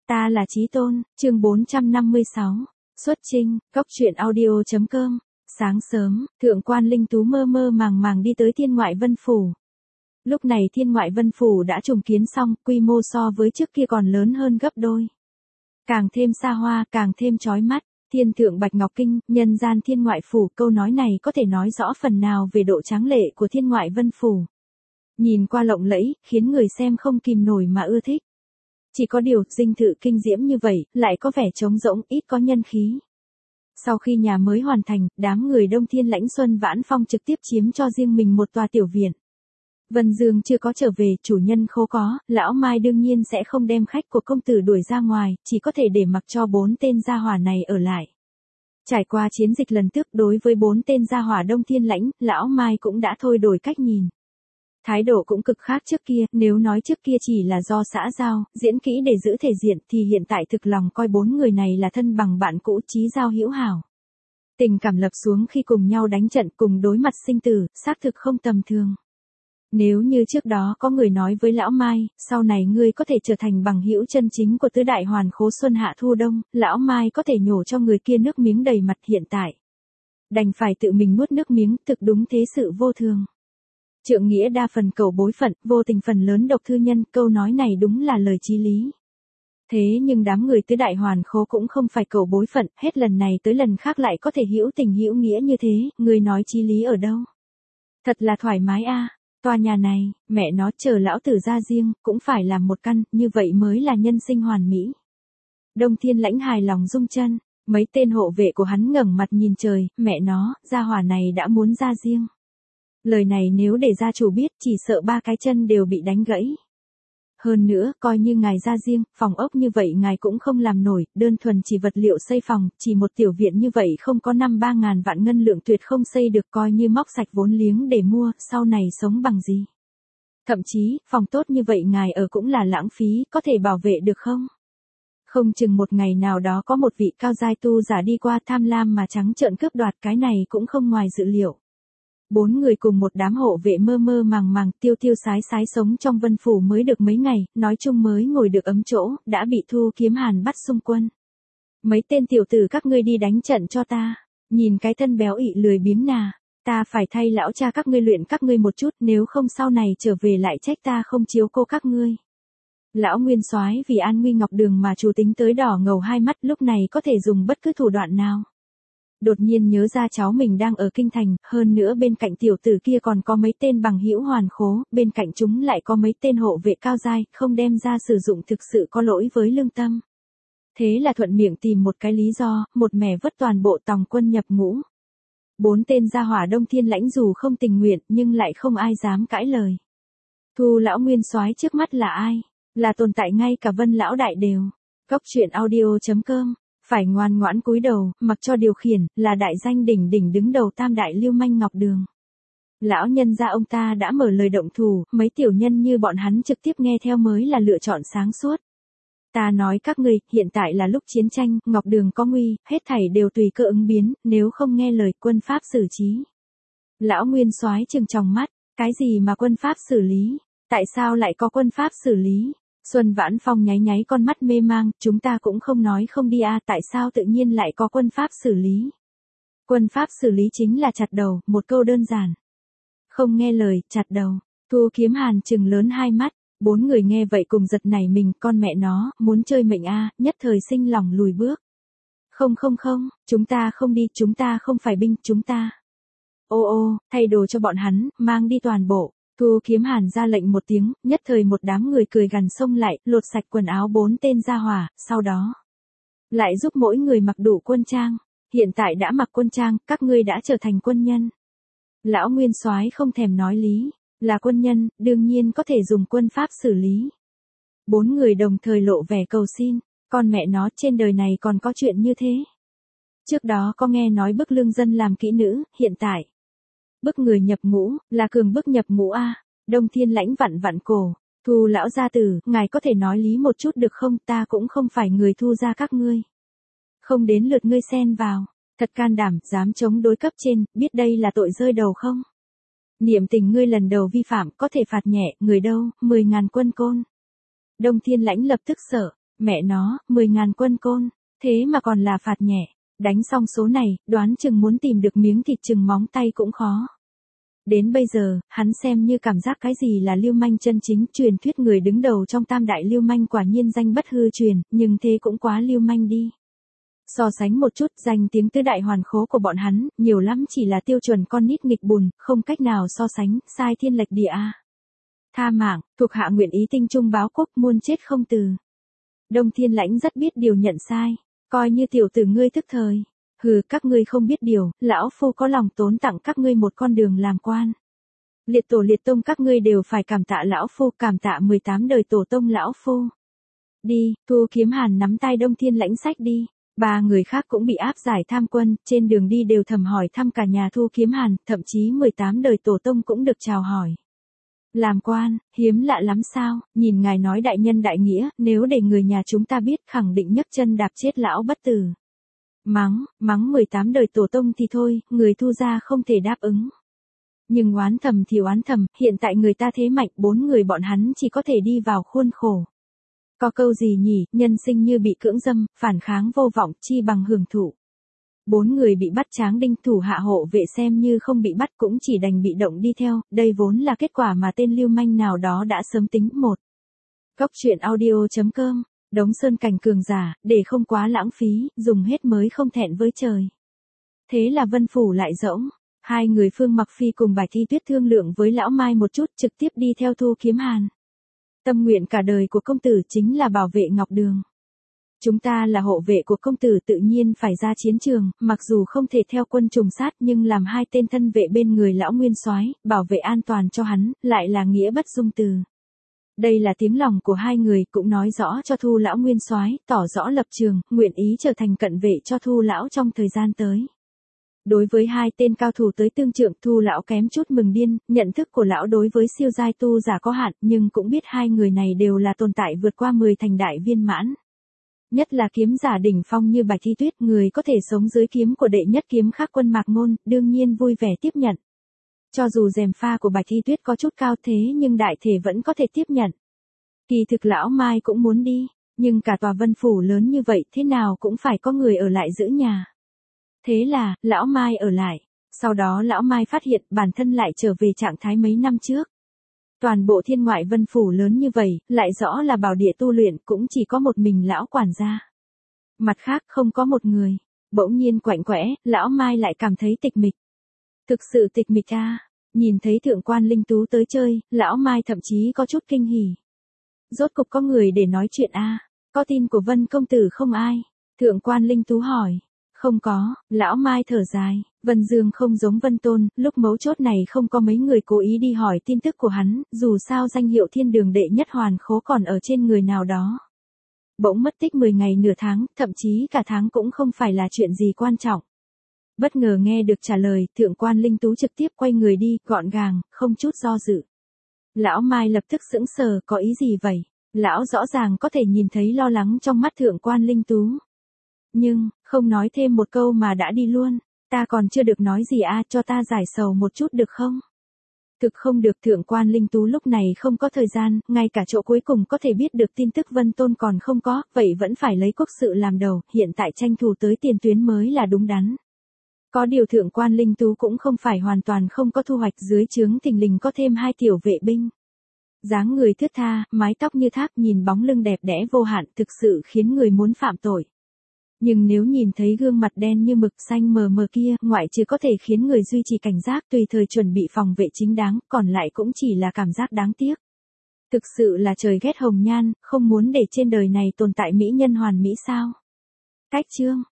Ta là Chí Tôn, chương 456. Xuất chinh, Cốc truyện audio.com. Sáng sớm, Thượng quan Linh Tú mơ mơ màng màng đi tới Thiên Ngoại Vân Phủ. Lúc này Thiên Ngoại Vân Phủ đã trùng kiến xong, quy mô so với trước kia còn lớn hơn gấp đôi. Càng thêm xa hoa, càng thêm chói mắt. Thiên thượng Bạch Ngọc Kinh, nhân gian Thiên Ngoại Phủ, câu nói này có thể nói rõ phần nào về độ tráng lệ của Thiên Ngoại Vân Phủ. Nhìn qua lộng lẫy, khiến người xem không kìm nổi mà ưa thích. Chỉ có điều, dinh thự kinh diễm như vậy, lại có vẻ trống rỗng, ít có nhân khí. Sau khi nhà mới hoàn thành, đám người Đông Thiên Lãnh Xuân Vãn Phong trực tiếp chiếm cho riêng mình một tòa tiểu viện. Vân Dương chưa có trở về, chủ nhân khô có, lão Mai đương nhiên sẽ không đem khách của công tử đuổi ra ngoài, chỉ có thể để mặc cho 4 tên gia hỏa này ở lại. Trải qua chiến dịch lần trước, đối với 4 tên gia hỏa Đông Thiên Lãnh, lão Mai cũng đã thôi đổi cách nhìn. Thái độ cũng cực khác trước kia, nếu nói trước kia chỉ là do xã giao, diễn kỹ để giữ thể diện thì hiện tại thực lòng coi 4 người này là thân bằng bạn cũ chí giao hữu hảo. Tình cảm lập xuống khi cùng nhau đánh trận cùng đối mặt sinh tử, xác thực không tầm thường. Nếu như trước đó có người nói với lão Mai, sau này ngươi có thể trở thành bằng hữu chân chính của tứ đại hoàn khố xuân hạ thu đông, lão Mai có thể nhổ cho người kia nước miếng đầy mặt, hiện tại. Đành phải tự mình nuốt nước miếng, thực đúng thế sự vô thường. Trượng nghĩa đa phần cầu bối phận, vô tình phần lớn độc thư nhân, câu nói này đúng là lời chí lý. Thế nhưng đám người tứ đại hoàn khố cũng không phải cầu bối phận, hết lần này tới lần khác lại có thể hữu tình hữu nghĩa như thế, người nói chí lý ở đâu? Thật là thoải mái a. Tòa nhà này, mẹ nó chờ lão tử ra riêng, cũng phải làm một căn, như vậy mới là nhân sinh hoàn mỹ. Đông Thiên Lãnh hài lòng rung chân, mấy tên hộ vệ của hắn ngẩng mặt nhìn trời, mẹ nó, gia hỏa này đã muốn ra riêng. Lời này nếu để gia chủ biết, chỉ sợ 3 cái chân đều bị đánh gãy. Hơn nữa, coi như ngài ra riêng, phòng ốc như vậy ngài cũng không làm nổi, đơn thuần chỉ vật liệu xây phòng, chỉ một tiểu viện như vậy không có 5-3 ngàn vạn ngân lượng tuyệt không xây được, coi như móc sạch vốn liếng để mua, sau này sống bằng gì. Thậm chí, phòng tốt như vậy ngài ở cũng là lãng phí, có thể bảo vệ được không? Không chừng một ngày nào đó có một vị cao giai tu giả đi qua tham lam mà trắng trợn cướp đoạt, cái này cũng không ngoài dự liệu. 4 người cùng một đám hộ vệ mơ mơ màng màng, tiêu tiêu sái sái sống trong Vân Phủ mới được mấy ngày, nói chung mới ngồi được ấm chỗ, đã bị Thu Kiếm Hàn bắt xung quân. Mấy tên tiểu tử các ngươi đi đánh trận cho ta, nhìn cái thân béo ị lười biếng nà, ta phải thay lão cha các ngươi luyện các ngươi một chút, nếu không sau này trở về lại trách ta không chiếu cô các ngươi. Lão Nguyên Soái vì an nguy Ngọc Đường mà chủ tính tới đỏ ngầu hai mắt, lúc này có thể dùng bất cứ thủ đoạn nào. Đột nhiên nhớ ra cháu mình đang ở kinh thành, hơn nữa bên cạnh tiểu tử kia còn có mấy tên bằng hữu hoàn khố, bên cạnh chúng lại có mấy tên hộ vệ cao giai, không đem ra sử dụng thực sự có lỗi với lương tâm. Thế là thuận miệng tìm một cái lý do, một mẻ vứt toàn bộ tòng quân nhập ngũ. 4 tên gia hỏa Đông Thiên Lãnh dù không tình nguyện, nhưng lại không ai dám cãi lời. Thu lão Nguyên Soái trước mắt là ai? Là tồn tại ngay cả Vân lão đại đều. Cốc truyện audio.com. Phải ngoan ngoãn cúi đầu, mặc cho điều khiển, là đại danh đỉnh đỉnh đứng đầu tam đại lưu manh Ngọc Đường. Lão nhân gia ông ta đã mở lời động thủ, mấy tiểu nhân như bọn hắn trực tiếp nghe theo mới là lựa chọn sáng suốt. Ta nói các ngươi, hiện tại là lúc chiến tranh, Ngọc Đường có nguy, hết thảy đều tùy cơ ứng biến, nếu không nghe lời quân pháp xử trí. Lão Nguyên Soái trừng tròng mắt, cái gì mà quân pháp xử lý? Tại sao lại có quân pháp xử lý? Xuân Vãn Phong nháy nháy con mắt mê mang, chúng ta cũng không nói không đi à, tại sao tự nhiên lại có quân pháp xử lý? Quân pháp xử lý chính là chặt đầu, một câu đơn giản. Không nghe lời, chặt đầu. Thu Kiếm Hàn trừng lớn hai mắt, 4 người nghe vậy cùng giật nảy mình, con mẹ nó, muốn chơi mệnh à, nhất thời sinh lòng lùi bước. Không, chúng ta không đi, chúng ta không phải binh, chúng ta. Ô, thay đồ cho bọn hắn, mang đi toàn bộ. Thu Kiếm Hàn ra lệnh một tiếng, nhất thời một đám người cười gằn xông lại, lột sạch quần áo 4 tên gia hỏa, sau đó lại giúp mỗi người mặc đủ quân trang. Hiện tại đã mặc quân trang, các ngươi đã trở thành quân nhân. Lão Nguyên Soái không thèm nói lý, là quân nhân, đương nhiên có thể dùng quân pháp xử lý. 4 người đồng thời lộ vẻ cầu xin, con mẹ nó, trên đời này còn có chuyện như thế. Trước đó có nghe nói bức lương dân làm kỹ nữ, hiện tại bức người nhập ngũ, là cường bức nhập ngũ a. Đông Thiên Lãnh vặn vặn cổ, Thu lão gia tử, ngài có thể nói lý một chút được không, ta cũng không phải người Thu gia các ngươi. Không đến lượt ngươi xen vào, thật can đảm, dám chống đối cấp trên, biết đây là tội rơi đầu không? Niệm tình ngươi lần đầu vi phạm, có thể phạt nhẹ, người đâu, 10.000 quân côn. Đông Thiên Lãnh lập tức sợ, Mẹ nó, 10.000 quân côn, thế mà còn là phạt nhẹ. Đánh xong số này, đoán chừng muốn tìm được miếng thịt chừng móng tay cũng khó. Đến bây giờ, hắn xem như cảm giác cái gì là lưu manh chân chính, truyền thuyết người đứng đầu trong tam đại lưu manh quả nhiên danh bất hư truyền, nhưng thế cũng quá lưu manh đi. So sánh một chút, danh tiếng tứ đại hoàn khố của bọn hắn, nhiều lắm chỉ là tiêu chuẩn con nít nghịch bùn, không cách nào so sánh, sai thiên lệch địa a. Tha mạng, thuộc hạ nguyện ý tinh trung báo quốc, muôn chết không từ. Đông Thiên Lãnh rất biết điều nhận sai, coi như tiểu tử ngươi thức thời. Hừ, các ngươi không biết điều, lão phu có lòng tốn tặng các ngươi một con đường làm quan. Liệt tổ liệt tông các ngươi đều phải cảm tạ lão phu, cảm tạ 18 đời tổ tông lão phu. Đi, Thu Kiếm Hàn nắm tay Đông Thiên Lãnh sách đi. 3 người khác cũng bị áp giải tham quân, trên đường đi đều thầm hỏi thăm cả nhà Thu Kiếm Hàn, thậm chí 18 đời tổ tông cũng được chào hỏi. Làm quan, hiếm lạ lắm sao, nhìn ngài nói đại nhân đại nghĩa, nếu để người nhà chúng ta biết khẳng định nhấc chân đạp chết lão bất tử. Mắng 18 đời tổ tông thì thôi, người Thu gia không thể đáp ứng. Nhưng oán thầm thì oán thầm, hiện tại người ta thế mạnh, 4 người bọn hắn chỉ có thể đi vào khuôn khổ. Có câu gì nhỉ, nhân sinh như bị cưỡng dâm, phản kháng vô vọng, chi bằng hưởng thụ. 4 người bị bắt Tráng Đinh thủ hạ hộ vệ xem như không bị bắt cũng chỉ đành bị động đi theo, đây vốn là kết quả mà tên lưu manh nào đó đã sớm tính một. Góc truyện audio.com, Đống Sơn Cảnh cường giả, để không quá lãng phí, dùng hết mới không thẹn với trời. Thế là Vân Phủ lại rỗng, 2 người Phương Mặc Phi cùng Bạch Thi Tuyết thương lượng với lão Mai một chút trực tiếp đi theo Thu Kiếm Hàn. Tâm nguyện cả đời của công tử chính là bảo vệ Ngọc Đường. Chúng ta là hộ vệ của công tử tự nhiên phải ra chiến trường, mặc dù không thể theo quân trùng sát nhưng làm 2 tên thân vệ bên người lão nguyên soái, bảo vệ an toàn cho hắn, lại là nghĩa bất dung từ. Đây là tiếng lòng của 2 người, cũng nói rõ cho Thu lão nguyên soái, tỏ rõ lập trường, nguyện ý trở thành cận vệ cho Thu lão trong thời gian tới. Đối với 2 tên cao thủ tới tương trượng, Thu lão kém chút mừng điên, nhận thức của lão đối với siêu giai tu giả có hạn, nhưng cũng biết 2 người này đều là tồn tại vượt qua 10 thành đại viên mãn. Nhất là kiếm giả đỉnh phong như Bạch Thi Tuyết, người có thể sống dưới kiếm của đệ nhất kiếm khắc quân Mạc Ngôn, đương nhiên vui vẻ tiếp nhận. Cho dù rèm pha của Bạch Thi Tuyết có chút cao thế nhưng đại thể vẫn có thể tiếp nhận. Kỳ thực lão Mai cũng muốn đi, nhưng cả tòa Vân Phủ lớn như vậy thế nào cũng phải có người ở lại giữ nhà. Thế là, lão Mai ở lại. Sau đó lão Mai phát hiện bản thân lại trở về trạng thái mấy năm trước. Toàn bộ thiên ngoại Vân Phủ lớn như vậy, lại rõ là bảo địa tu luyện cũng chỉ có một mình lão quản gia. Mặt khác không có một người. Bỗng nhiên quạnh quẽ, lão Mai lại cảm thấy tịch mịch. Thực sự tịch mịch a. Nhìn thấy thượng quan Linh Tú tới chơi, lão Mai thậm chí có chút kinh hỉ. Rốt cục có người để nói chuyện a. Có tin của Vân công tử không ai? Thượng quan Linh Tú hỏi. Không có, lão Mai thở dài, Vân Dương không giống Vân Tôn, lúc mấu chốt này không có mấy người cố ý đi hỏi tin tức của hắn, dù sao danh hiệu thiên đường đệ nhất hoàn khố còn ở trên người nào đó. Bỗng mất tích 10 ngày nửa tháng, thậm chí cả tháng cũng không phải là chuyện gì quan trọng. Bất ngờ nghe được trả lời, thượng quan Linh Tú trực tiếp quay người đi, gọn gàng, không chút do dự. Lão Mai lập tức sững sờ, có ý gì vậy? Lão rõ ràng có thể nhìn thấy lo lắng trong mắt thượng quan Linh Tú. Nhưng, không nói thêm một câu mà đã đi luôn. Ta còn chưa được nói gì cho ta giải sầu một chút được không? Thực không được, thượng quan Linh Tú lúc này không có thời gian, ngay cả chỗ cuối cùng có thể biết được tin tức Vân Tôn còn không có, vậy vẫn phải lấy quốc sự làm đầu, hiện tại tranh thủ tới tiền tuyến mới là đúng đắn. Có điều thượng quan Linh Tú cũng không phải hoàn toàn không có thu hoạch, dưới trướng thình lình có thêm 2 tiểu vệ binh. Dáng người thướt tha, mái tóc như thác, nhìn bóng lưng đẹp đẽ vô hạn, thực sự khiến người muốn phạm tội. Nhưng nếu nhìn thấy gương mặt đen như mực xanh mờ mờ kia, ngoại trừ có thể khiến người duy trì cảnh giác tùy thời chuẩn bị phòng vệ chính đáng, còn lại cũng chỉ là cảm giác đáng tiếc. Thực sự là trời ghét hồng nhan, không muốn để trên đời này tồn tại mỹ nhân hoàn mỹ sao? Cách chương